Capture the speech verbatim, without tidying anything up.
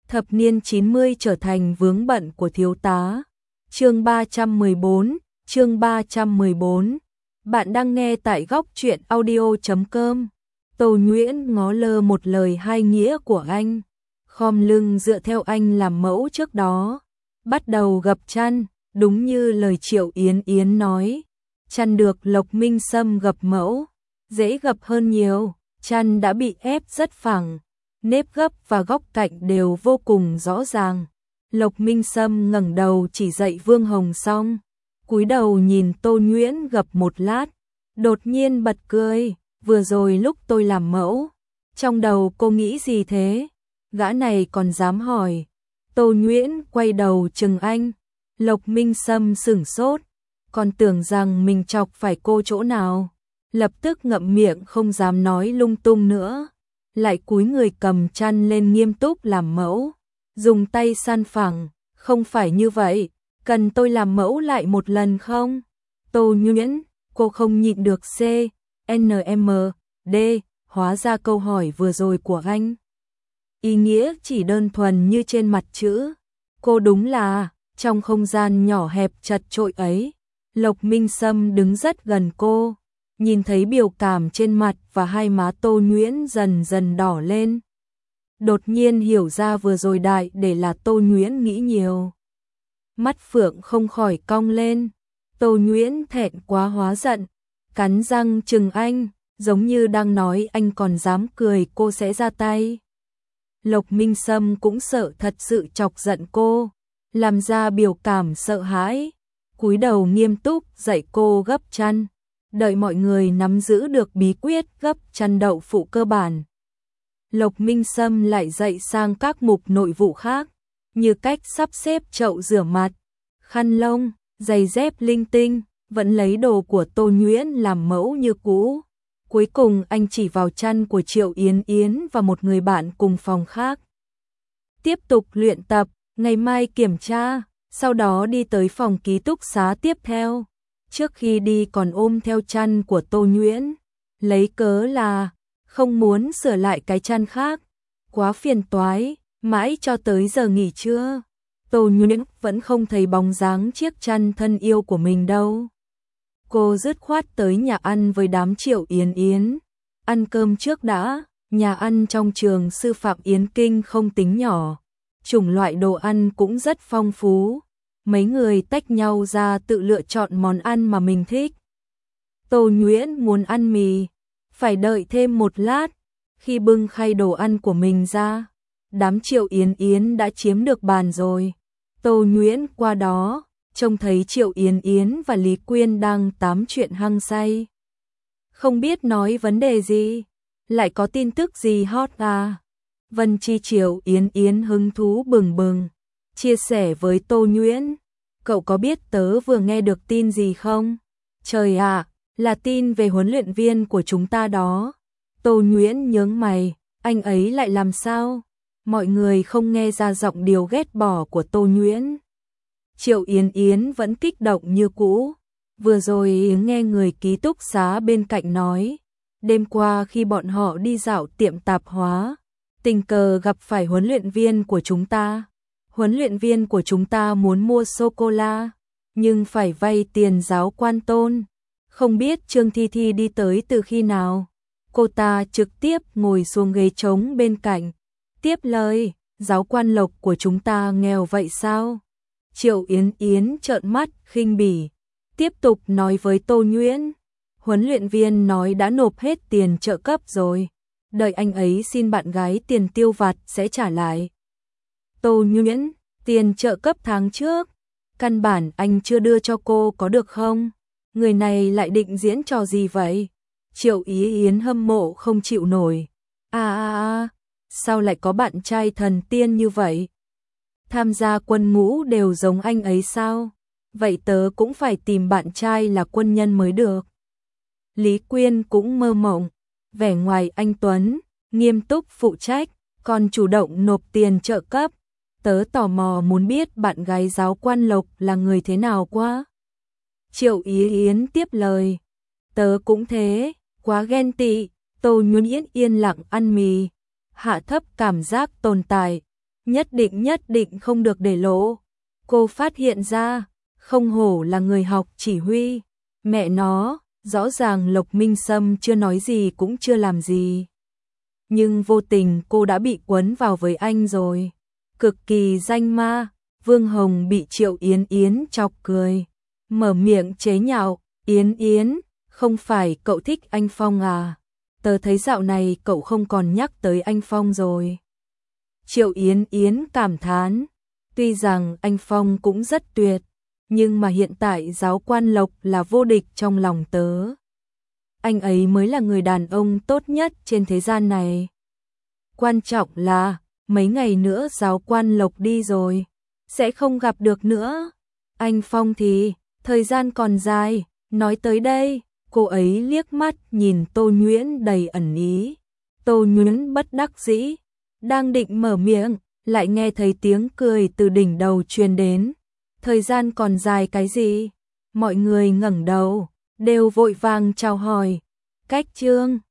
Thập niên chín mươi trở thành vướng bận của thiếu tá. Chương ba trăm mười bốn, chương ba trăm mười bốn. Bạn đang nghe tại góc truyện audio chấm com. Tô Nhuyễn ngó lơ một lời hai nghĩa của anh, khom lưng dựa theo anh làm mẫu trước đó, bắt đầu gập chăn, đúng như lời Triệu Yến Yến nói, chăn được Lộc Minh Sâm gập mẫu, dễ gập hơn nhiều, chăn đã bị ép rất phẳng, nếp gấp và góc cạnh đều vô cùng rõ ràng. Lộc Minh Sâm ngẩng đầu chỉ dạy Vương Hồng xong, cúi đầu nhìn Tô Nhuyễn gập một lát, đột nhiên bật cười, vừa rồi lúc tôi làm mẫu, trong đầu cô nghĩ gì thế? Gã này còn dám hỏi. Tô Nhuyễn quay đầu chừng anh, Lộc Minh Sâm sửng sốt, còn tưởng rằng mình chọc phải cô chỗ nào, lập tức ngậm miệng không dám nói lung tung nữa, lại cúi người cầm chăn lên nghiêm túc làm mẫu, dùng tay san phẳng, không phải như vậy, cần tôi làm mẫu lại một lần không? Tô Nhuyễn, cô không nhịn được C, N M, D, hóa ra câu hỏi vừa rồi của anh. Ý nghĩa chỉ đơn thuần như trên mặt chữ. Cô đúng là, trong không gian nhỏ hẹp chật chội ấy, Lộc Minh Sâm đứng rất gần cô, nhìn thấy biểu cảm trên mặt và hai má Tô Nhuyễn dần dần đỏ lên. Đột nhiên hiểu ra vừa rồi đại để là Tô Nhuyễn nghĩ nhiều. Mắt phượng không khỏi cong lên, Tô Nhuyễn thẹn quá hóa giận, cắn răng chừng anh, giống như đang nói anh còn dám cười cô sẽ ra tay. Lộc Minh Sâm cũng sợ thật sự chọc giận cô, làm ra biểu cảm sợ hãi, cúi đầu nghiêm túc dạy cô gấp chăn, đợi mọi người nắm giữ được bí quyết gấp chăn đậu phụ cơ bản. Lộc Minh Sâm lại dạy sang các mục nội vụ khác, như cách sắp xếp chậu rửa mặt, khăn lông, giày dép linh tinh, vẫn lấy đồ của Tô Nhuyễn làm mẫu như cũ. Cuối cùng anh chỉ vào chăn của Triệu Yến Yến và một người bạn cùng phòng khác. Tiếp tục luyện tập, ngày mai kiểm tra, sau đó đi tới phòng ký túc xá tiếp theo. Trước khi đi còn ôm theo chăn của Tô Nhuyễn, lấy cớ là không muốn sửa lại cái chăn khác, quá phiền toái, mãi cho tới giờ nghỉ trưa. Tô Nhuyễn vẫn không thấy bóng dáng chiếc chăn thân yêu của mình đâu. Cô dứt khoát tới nhà ăn với đám Triệu Yến Yến. Ăn cơm trước đã, nhà ăn trong trường sư phạm Yến Kinh không tính nhỏ. Chủng loại đồ ăn cũng rất phong phú. Mấy người tách nhau ra tự lựa chọn món ăn mà mình thích. Tô Nhuyễn muốn ăn mì, phải đợi thêm một lát. Khi bưng khay đồ ăn của mình ra, đám Triệu Yến Yến đã chiếm được bàn rồi. Tô Nhuyễn qua đó, trông thấy Triệu Yến Yến và Lý Quyên đang tám chuyện hăng say. Không biết nói vấn đề gì, lại có tin tức gì hot à? Vân Chi Triệu Yến Yến hứng thú bừng bừng, chia sẻ với Tô Nhuyễn. Cậu có biết tớ vừa nghe được tin gì không? Trời ạ, là tin về huấn luyện viên của chúng ta đó. Tô Nhuyễn nhướng mày, anh ấy lại làm sao? Mọi người không nghe ra giọng điều ghét bỏ của Tô Nhuyễn. Triệu Yến Yến vẫn kích động như cũ. Vừa rồi nghe người ký túc xá bên cạnh nói, đêm qua khi bọn họ đi dạo tiệm tạp hóa, tình cờ gặp phải huấn luyện viên của chúng ta. Huấn luyện viên của chúng ta muốn mua sô-cô-la, nhưng phải vay tiền giáo quan Tôn. Không biết Trương Thi Thi đi tới từ khi nào. Cô ta trực tiếp ngồi xuống ghế trống bên cạnh, tiếp lời, giáo quan Lộc của chúng ta nghèo vậy sao? Triệu Yến Yến trợn mắt khinh bỉ, tiếp tục nói với Tô Nhuyễn, huấn luyện viên nói đã nộp hết tiền trợ cấp rồi, đợi anh ấy xin bạn gái tiền tiêu vặt sẽ trả lại. Tô Nhuyễn, tiền trợ cấp tháng trước, căn bản anh chưa đưa cho cô có được không? Người này lại định diễn trò gì vậy? Triệu Ý Yến hâm mộ không chịu nổi. À à à, sao lại có bạn trai thần tiên như vậy? Tham gia quân ngũ đều giống anh ấy sao? Vậy tớ cũng phải tìm bạn trai là quân nhân mới được. Lý Quyên cũng mơ mộng, vẻ ngoài anh tuấn, nghiêm túc phụ trách, còn chủ động nộp tiền trợ cấp. Tớ tò mò muốn biết bạn gái giáo quan Lộc là người thế nào quá. Triệu Ý Yến tiếp lời, tớ cũng thế, quá ghen tị. Tô Nhuyễn yên lặng ăn mì, hạ thấp cảm giác tồn tại, nhất định nhất định không được để lộ. Cô phát hiện ra, không hổ là người học chỉ huy, mẹ nó, rõ ràng Lộc Minh Sâm chưa nói gì cũng chưa làm gì. Nhưng vô tình cô đã bị quấn vào với anh rồi. Cực kỳ danh ma, Vương Hồng bị Triệu Yến Yến chọc cười. Mở miệng chế nhạo, Yến Yến, không phải cậu thích anh Phong à? Tớ thấy dạo này cậu không còn nhắc tới anh Phong rồi. Triệu Yến Yến cảm thán, tuy rằng anh Phong cũng rất tuyệt, nhưng mà hiện tại giáo quan Lộc là vô địch trong lòng tớ. Anh ấy mới là người đàn ông tốt nhất trên thế gian này. Quan trọng là, mấy ngày nữa giáo quan Lộc đi rồi, sẽ không gặp được nữa. Anh Phong thì, thời gian còn dài, nói tới đây, cô ấy liếc mắt nhìn Tô Nhuyễn đầy ẩn ý. Tô Nhuyễn bất đắc dĩ, đang định mở miệng, lại nghe thấy tiếng cười từ đỉnh đầu truyền đến. Thời gian còn dài cái gì? Mọi người ngẩng đầu, đều vội vàng chào hỏi. Cách chương